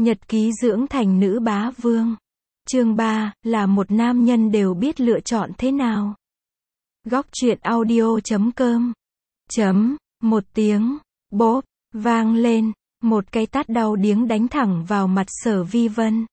Nhật ký dưỡng thành nữ bá vương. Chương 3, là một nam nhân đều biết lựa chọn thế nào. Góc truyện audio.com. Một tiếng, bốp, vang lên, một cái tát đau điếng đánh thẳng vào mặt Sở Vi Vân.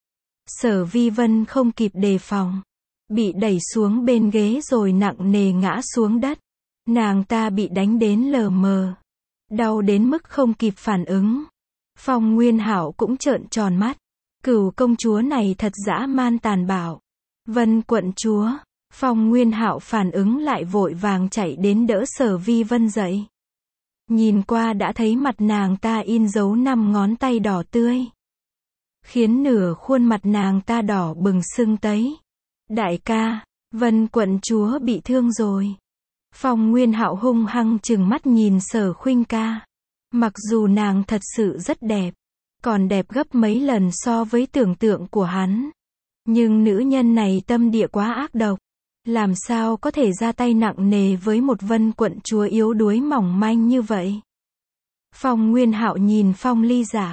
Sở Vi Vân không kịp đề phòng, bị đẩy xuống bên ghế rồi nặng nề ngã xuống đất. Nàng ta bị đánh đến lờ mờ, đau đến mức không kịp phản ứng. Phong Nguyên Hạo cũng trợn tròn mắt. Cửu công chúa này thật dã man tàn bạo. Vân quận chúa. Phong Nguyên Hạo phản ứng lại vội vàng chạy đến đỡ Sở Vi Vân dậy. Nhìn qua đã thấy mặt nàng ta in dấu 5 ngón tay đỏ tươi, khiến nửa khuôn mặt nàng ta đỏ bừng sưng tấy. Đại ca, Vân quận chúa bị thương rồi. Phong Nguyên Hạo hung hăng trừng mắt nhìn Sở Khuynh ca. Mặc dù nàng thật sự rất đẹp, còn đẹp gấp mấy lần so với tưởng tượng của hắn, nhưng nữ nhân này tâm địa quá ác độc, làm sao có thể ra tay nặng nề với một Vân quận chúa yếu đuối mỏng manh như vậy. Phong Nguyên Hạo nhìn Phong Ly Giả.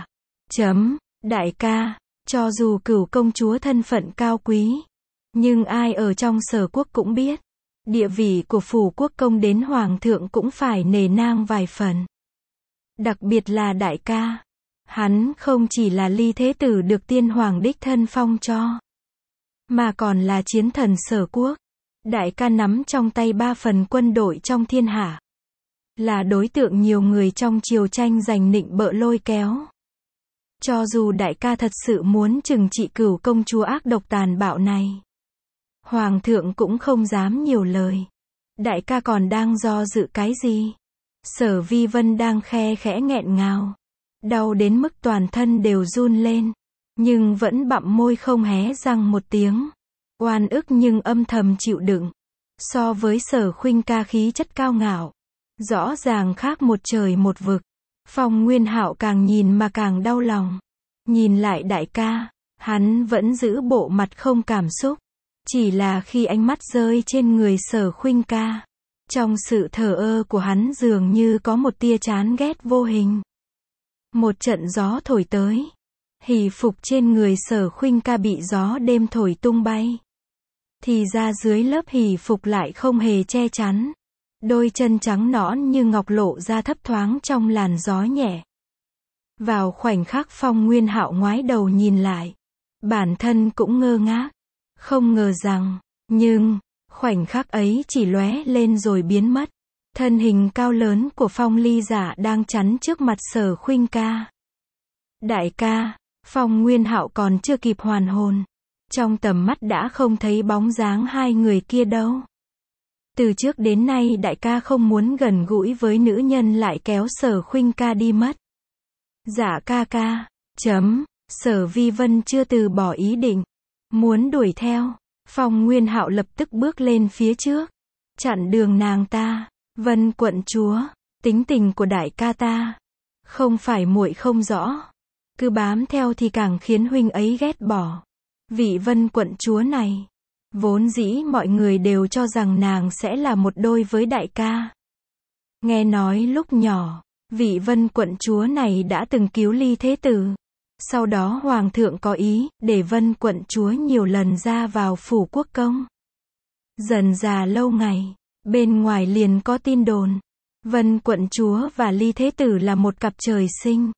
Đại ca, cho dù Cửu công chúa thân phận cao quý, nhưng ai ở trong Sở quốc cũng biết, địa vị của phủ quốc công đến hoàng thượng cũng phải nể nang vài phần. Đặc biệt là đại ca, hắn không chỉ là Ly Thế Tử được tiên hoàng đích thân phong cho, mà còn là chiến thần Sở quốc. Đại ca nắm trong tay 3 phần quân đội trong thiên hạ, là đối tượng nhiều người trong triều tranh giành nịnh bợ lôi kéo. Cho dù đại ca thật sự muốn trừng trị Cửu công chúa ác độc tàn bạo này, hoàng thượng cũng không dám nhiều lời. Đại ca còn đang do dự cái gì? Sở Vi Vân đang khe khẽ nghẹn ngào, đau đến mức toàn thân đều run lên, nhưng vẫn bặm môi không hé răng một tiếng. Oan ức nhưng âm thầm chịu đựng. So với Sở Khuynh ca khí chất cao ngạo, rõ ràng khác một trời một vực. Phong Nguyên Hạo càng nhìn mà càng đau lòng. Nhìn lại đại ca, hắn vẫn giữ bộ mặt không cảm xúc. Chỉ là khi ánh mắt rơi trên người Sở Khuynh ca, trong sự thờ ơ của hắn dường như có một tia chán ghét vô hình. Một trận gió thổi tới, hỷ phục trên người Sở Khuynh ca bị gió đêm thổi tung bay. Thì ra dưới lớp hỷ phục lại không hề che chắn. Đôi chân trắng nõn như ngọc lộ ra thấp thoáng trong làn gió nhẹ. Vào khoảnh khắc Phong Nguyên Hạo ngoái đầu nhìn lại, bản thân cũng ngơ ngác. Không ngờ rằng, nhưng, khoảnh khắc ấy chỉ lóe lên rồi biến mất. Thân hình cao lớn của Phong Ly Giả đang chắn trước mặt Sở Khuynh ca. Đại ca, Phong Nguyên Hạo còn chưa kịp hoàn hồn, trong tầm mắt đã không thấy bóng dáng hai người kia đâu. Từ trước đến nay đại ca không muốn gần gũi với nữ nhân lại kéo Sở Khuynh ca đi mất. Dạ ca ca. Sở Vi Vân chưa từ bỏ ý định, muốn đuổi theo. Phong Nguyên Hạo lập tức bước lên phía trước, chặn đường nàng ta. Vân quận chúa, tính tình của đại ca ta, không phải muội không rõ, cứ bám theo thì càng khiến huynh ấy ghét bỏ. Vị Vân quận chúa này, vốn dĩ mọi người đều cho rằng nàng sẽ là một đôi với đại ca. Nghe nói lúc nhỏ, vị Vân quận chúa này đã từng cứu Ly Thế Tử. Sau đó hoàng thượng có ý để Vân quận chúa nhiều lần ra vào phủ quốc công. Dần dà lâu ngày, bên ngoài liền có tin đồn Vân quận chúa và Ly Thế Tử là một cặp trời sinh.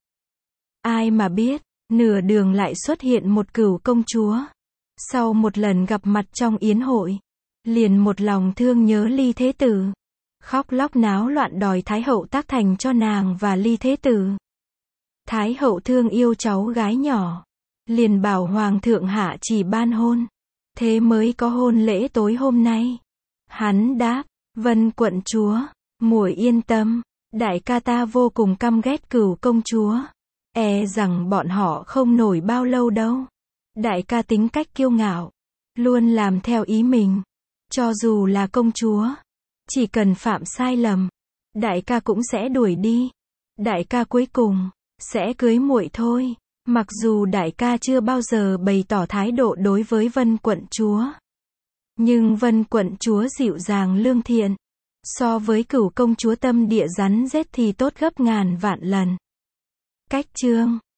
Ai mà biết, nửa đường lại xuất hiện một Cửu công chúa. Sau một lần gặp mặt trong yến hội, liền một lòng thương nhớ Ly Thế Tử, khóc lóc náo loạn đòi Thái hậu tác thành cho nàng và Ly Thế Tử. Thái hậu thương yêu cháu gái nhỏ, liền bảo hoàng thượng hạ chỉ ban hôn, thế mới có hôn lễ tối hôm nay. Hắn đáp, Vân quận chúa, muội yên tâm, đại ca ta vô cùng căm ghét Cửu công chúa, e rằng bọn họ không nổi bao lâu đâu. Đại ca tính cách kiêu ngạo, luôn làm theo ý mình, cho dù là công chúa, chỉ cần phạm sai lầm, đại ca cũng sẽ đuổi đi. Đại ca cuối cùng sẽ cưới muội thôi. Mặc dù đại ca chưa bao giờ bày tỏ thái độ đối với Vân quận chúa, nhưng Vân quận chúa dịu dàng lương thiện, so với Cửu công chúa tâm địa rắn rết thì tốt gấp ngàn vạn lần. Cách chương